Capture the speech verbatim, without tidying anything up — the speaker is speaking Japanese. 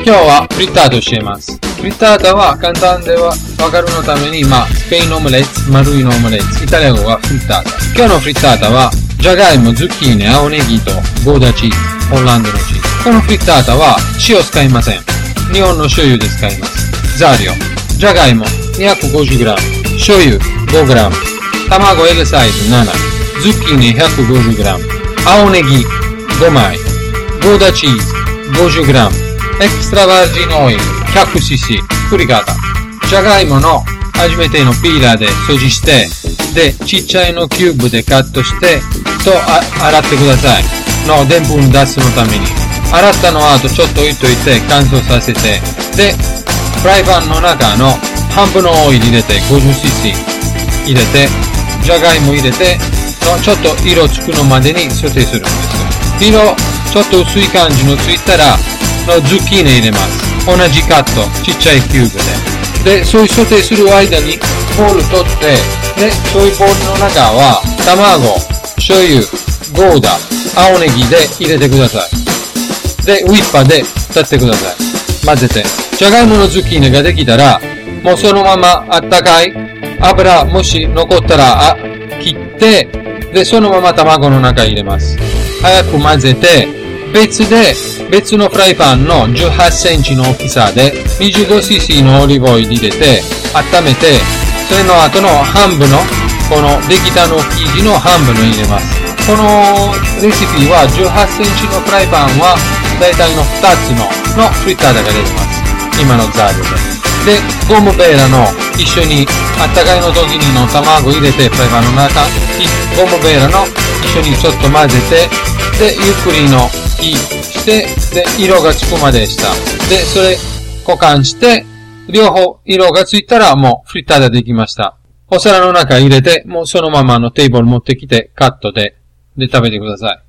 今日はフリッタータ教えます。フリッタータは簡単ではわかるのために、まあ、スペインオムレツ、丸いのオムレツ、イタリア語はフリッタータ。今日のフリッタータは、じゃがいも、ズッキーニ、青ネギとゴーダチーズ、ホランドのチーズ。このフリッタータは塩使いません。日本の醤油で使います。材料。じゃがいも にひゃくごじゅうグラム、醤油 ごグラム、卵 L サイズなな、ズッキーニ ひゃくごじゅうグラム、青ネギごまい、ゴーダチーズ ごじゅうグラム、エクストラバージンオイル ひゃくシーシー、作り方。じゃがいもの初めてのピーラーで掃除して、で、ちっちゃいのキューブでカットして、とあ洗ってください。の、でんぷん出すのために。洗ったの後ちょっと置いといて乾燥させて、で、フライパンの中の半分のオイル入れて ごじゅうシーシー 入れて、じゃがいも入れて、のちょっと色つくのまでにソテーするんです。色、ちょっと薄い感じのついたら、のズッキーニ入れます。同じカット、ちっちゃいキューブで。で、そういうソテーする間に、ボウル取って、で、そういうボウルの中は、卵、醤油、ゴーダ、青ネギで入れてください。で、ウィッパーで立ってください。混ぜて。じゃがいものズッキーニができたら、もうそのままあったかい油、もし残ったら、あ、切って、で、そのまま卵の中入れます。早く混ぜて、別で、別のフライパンのじゅうはちセンチの大きさで にじゅうごシーシー のオリーブオイル入れて、温めて、それの後の半分の、この出来たの生地の半分の入れます。このレシピはじゅうはちセンチのフライパンは、だいたいのふたつの、のフリッタータが出てます。今の材料で。で、ゴムベーラの一緒に、あったかいの時にの卵入れて、フライパンの中、ゴムベーラの一緒にちょっと混ぜて、で、ゆっくりの火して、で、色がつくまでした。で、それ、交換して、両方色がついたらもうフリッタータできました。お皿の中入れて、もうそのままのテーブル持ってきて、カットで、で食べてください。